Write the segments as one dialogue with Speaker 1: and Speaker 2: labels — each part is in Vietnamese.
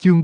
Speaker 1: Chương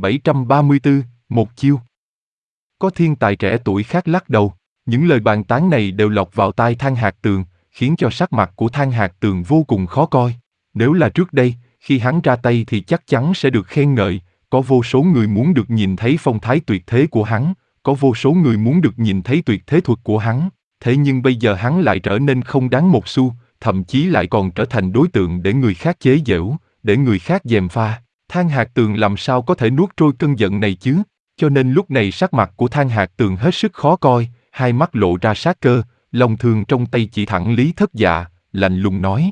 Speaker 1: 3734, một chiêu. Có thiên tài trẻ tuổi khác lắc đầu, những lời bàn tán này đều lọt vào tai Thang Hạc Tường, khiến cho sắc mặt của Thang Hạc Tường vô cùng khó coi. Nếu là trước đây, khi hắn ra tay thì chắc chắn sẽ được khen ngợi, có vô số người muốn được nhìn thấy phong thái tuyệt thế của hắn, có vô số người muốn được nhìn thấy tuyệt thế thuật của hắn. Thế nhưng bây giờ hắn lại trở nên không đáng một xu, thậm chí lại còn trở thành đối tượng để người khác chế giễu, để người khác gièm pha. Thang Hạc Tường làm sao có thể nuốt trôi cơn giận này chứ? Cho nên lúc này sắc mặt của Thang Hạc Tường hết sức khó coi, hai mắt lộ ra sát cơ, long thương trong tay chỉ thẳng Lý Thất Dạ, lạnh lùng nói.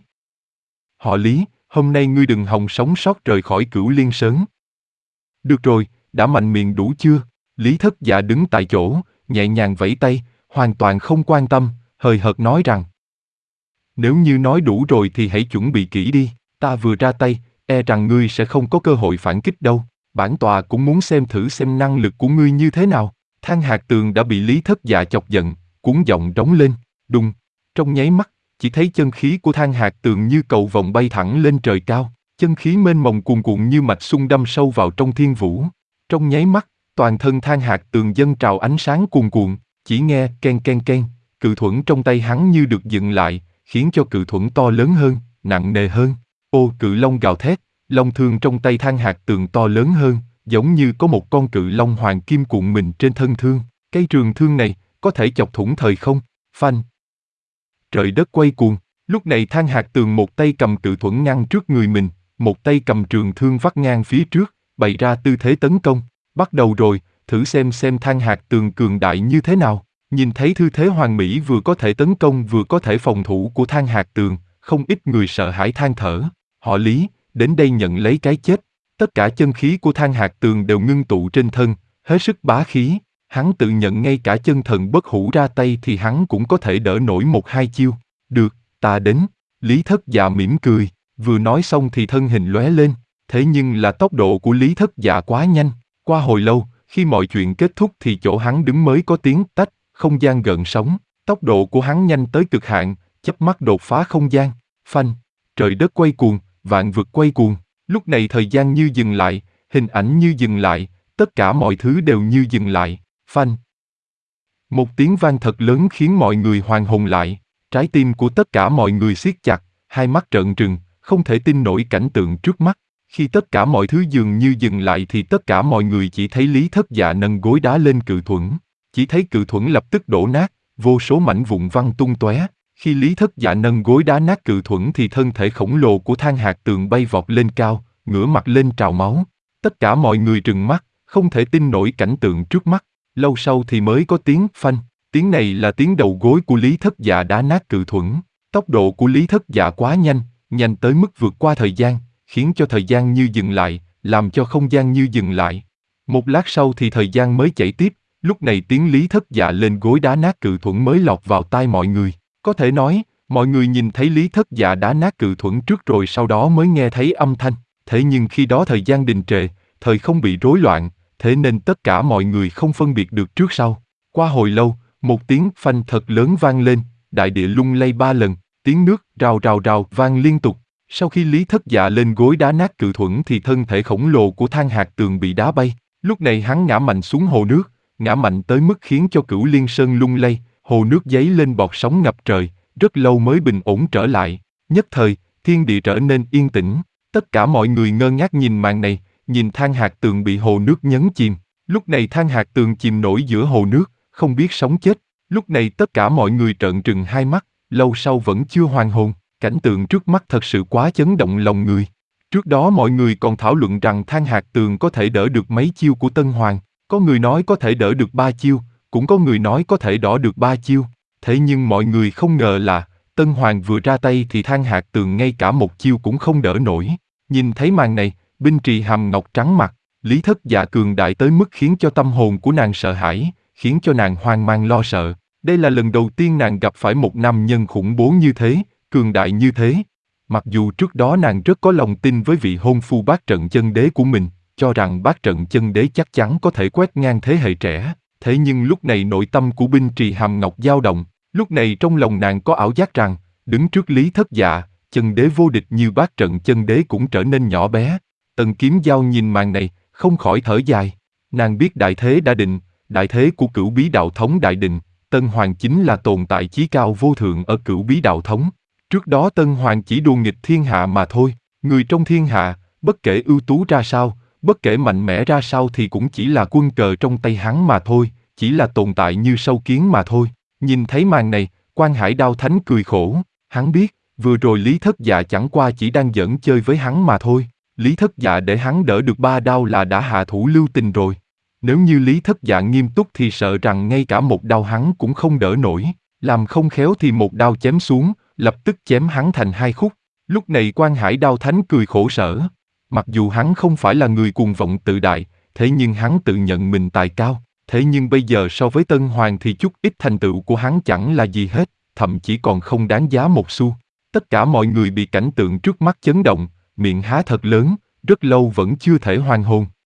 Speaker 1: Họ Lý, hôm nay ngươi đừng hòng sống sót rời khỏi Cửu Liên Sơn. Được rồi, đã mạnh miệng đủ chưa? Lý Thất Dạ đứng tại chỗ, nhẹ nhàng vẫy tay, hoàn toàn không quan tâm, hời hợt nói rằng. Nếu như nói đủ rồi thì hãy chuẩn bị kỹ đi, ta vừa ra tay, e rằng ngươi sẽ không có cơ hội phản kích đâu. Bản tòa cũng muốn xem thử xem năng lực của ngươi như thế nào. Thang Hạc Tường đã bị Lý Thất Dạ chọc giận, cuống giọng rống lên, đùng. Trong nháy mắt, chỉ thấy chân khí của Thang Hạc Tường như cầu vồng bay thẳng lên trời cao, chân khí mênh mông cuồn cuộn như mạch sung đâm sâu vào trong thiên vũ. Trong nháy mắt, toàn thân Thang Hạc Tường dâng trào ánh sáng cuồn cuộn, chỉ nghe ken ken ken, cự thuẫn trong tay hắn như được dựng lại, khiến cho cự thuẫn to lớn hơn, nặng nề hơn. Ô, cự long gào thét, long thương trong tay Thang Hạc Tường to lớn hơn, giống như có một con cự long hoàng kim cuộn mình trên thân thương. Cây trường thương này có thể chọc thủng thời không. Phanh. Trời đất quay cuồng. Lúc này Thang Hạc Tường một tay cầm cự thuẫn ngăn trước người mình, một tay cầm trường thương vắt ngang phía trước, bày ra tư thế tấn công. Bắt đầu rồi, thử xem Thang Hạc Tường cường đại như thế nào. Nhìn thấy tư thế hoàn mỹ vừa có thể tấn công vừa có thể phòng thủ của Thang Hạc Tường, không ít người sợ hãi than thở. Họ Lý, đến đây nhận lấy cái chết. Tất cả chân khí của Thang Hạc Tường đều ngưng tụ trên thân, hết sức bá khí. Hắn tự nhận ngay cả chân thần bất hủ ra tay thì hắn cũng có thể đỡ nổi một hai chiêu. Được, ta đến. Lý Thất Dạ mỉm cười, vừa nói xong thì thân hình lóe lên. Thế nhưng là tốc độ của Lý Thất Dạ quá nhanh. Qua hồi lâu, khi mọi chuyện kết thúc thì chỗ hắn đứng mới có tiếng tách, không gian gợn sóng. Tốc độ của hắn nhanh tới cực hạn, chớp mắt đột phá không gian. Phanh, trời đất quay cuồng, vạn vực quay cuồng. Lúc này thời gian như dừng lại, hình ảnh như dừng lại, tất cả mọi thứ đều như dừng lại. Phanh. Một tiếng vang thật lớn khiến mọi người hoàn hồn lại, trái tim của tất cả mọi người siết chặt, hai mắt trợn trừng, không thể tin nổi cảnh tượng trước mắt. Khi tất cả mọi thứ dường như dừng lại thì tất cả mọi người chỉ thấy Lý Thất Dạ nâng gối đá lên cự thuẫn. Chỉ thấy cự thuẫn lập tức đổ nát, vô số mảnh vụn văng tung tóe. Khi Lý Thất Dạ nâng gối đá nát cự thuẫn thì thân thể khổng lồ của Thang Hạc Tường bay vọt lên cao, ngửa mặt lên trào máu. Tất cả mọi người trừng mắt, không thể tin nổi cảnh tượng trước mắt. Lâu sau thì mới có tiếng phanh. Tiếng này là tiếng đầu gối của Lý Thất Dạ đá nát cự thuẫn. Tốc độ của Lý Thất Dạ quá nhanh, nhanh tới mức vượt qua thời gian, khiến cho thời gian như dừng lại, làm cho không gian như dừng lại. Một lát sau thì thời gian mới chạy tiếp, lúc này tiếng Lý Thất Dạ lên gối đá nát cự thuẫn mới lọt vào tai mọi người. Có thể nói, mọi người nhìn thấy Lý Thất Dạ đá nát cự thuẫn trước rồi sau đó mới nghe thấy âm thanh. Thế nhưng khi đó thời gian đình trệ, thời không bị rối loạn, thế nên tất cả mọi người không phân biệt được trước sau. Qua hồi lâu, một tiếng phanh thật lớn vang lên, đại địa lung lay 3 lần, tiếng nước rào rào rào vang liên tục. Sau khi Lý Thất Dạ lên gối đá nát cự thuẫn thì thân thể khổng lồ của Thang Hạc Tường bị đá bay. Lúc này hắn ngã mạnh xuống hồ nước, ngã mạnh tới mức khiến cho Cửu Liên Sơn lung lay, hồ nước dấy lên bọt sóng ngập trời, rất lâu mới bình ổn trở lại. Nhất thời, thiên địa trở nên yên tĩnh, tất cả mọi người ngơ ngác nhìn màn này, nhìn Thang Hạc Tường bị hồ nước nhấn chìm. Lúc này Thang Hạc Tường chìm nổi giữa hồ nước, không biết sống chết. Lúc này tất cả mọi người trợn trừng hai mắt, lâu sau vẫn chưa hoàn hồn. Cảnh tượng trước mắt thật sự quá chấn động lòng người. Trước đó mọi người còn thảo luận rằng Thang Hạc Tường có thể đỡ được mấy chiêu của Tân Hoàng. Có người nói có thể đỡ được 3 chiêu, cũng có người nói có thể đỡ được 3 chiêu. Thế nhưng mọi người không ngờ là, Tân Hoàng vừa ra tay thì Thang Hạc Tường ngay cả một chiêu cũng không đỡ nổi. Nhìn thấy màn này, Binh Trì Hàm Ngọc trắng mặt, Lý Thất Dạ cường đại tới mức khiến cho tâm hồn của nàng sợ hãi, khiến cho nàng hoang mang lo sợ. Đây là lần đầu tiên nàng gặp phải một nam nhân khủng bố như thế, cường đại như thế. Mặc dù trước đó nàng rất có lòng tin với vị hôn phu Bát Trận Chân Đế của mình, cho rằng Bát Trận Chân Đế chắc chắn có thể quét ngang thế hệ trẻ. Thế nhưng lúc này nội tâm của Binh Trì Hàm Ngọc dao động, lúc này trong lòng nàng có ảo giác rằng, đứng trước Lý Thất Dạ, chân đế vô địch như Bát Trận Chân Đế cũng trở nên nhỏ bé. Tần Kiếm Giao nhìn màn này, không khỏi thở dài. Nàng biết đại thế đã định, đại thế của Cửu Bí Đạo Thống đại định, Tân Hoàng chính là tồn tại chí cao vô thượng ở Cửu Bí Đạo Thống. Trước đó Tân Hoàng chỉ đùa nghịch thiên hạ mà thôi, người trong thiên hạ, bất kể ưu tú ra sao, bất kể mạnh mẽ ra sao thì cũng chỉ là quân cờ trong tay hắn mà thôi, chỉ là tồn tại như sâu kiến mà thôi. Nhìn thấy màn này, Quan Hải Đao Thánh cười khổ, hắn biết, vừa rồi Lý Thất Dạ chẳng qua chỉ đang giỡn chơi với hắn mà thôi. Lý Thất Dạ để hắn đỡ được 3 đao là đã hạ thủ lưu tình rồi. Nếu như Lý Thất Dạ nghiêm túc thì sợ rằng ngay cả một đao hắn cũng không đỡ nổi, làm không khéo thì một đao chém xuống, lập tức chém hắn thành 2 khúc. Lúc này Quan Hải Đao Thánh cười khổ sở. Mặc dù hắn không phải là người cuồng vọng tự đại, thế nhưng hắn tự nhận mình tài cao, thế nhưng bây giờ so với Tân Hoàng thì chút ít thành tựu của hắn chẳng là gì hết, thậm chí còn không đáng giá một xu. Tất cả mọi người bị cảnh tượng trước mắt chấn động, miệng há thật lớn, rất lâu vẫn chưa thể hoàn hồn.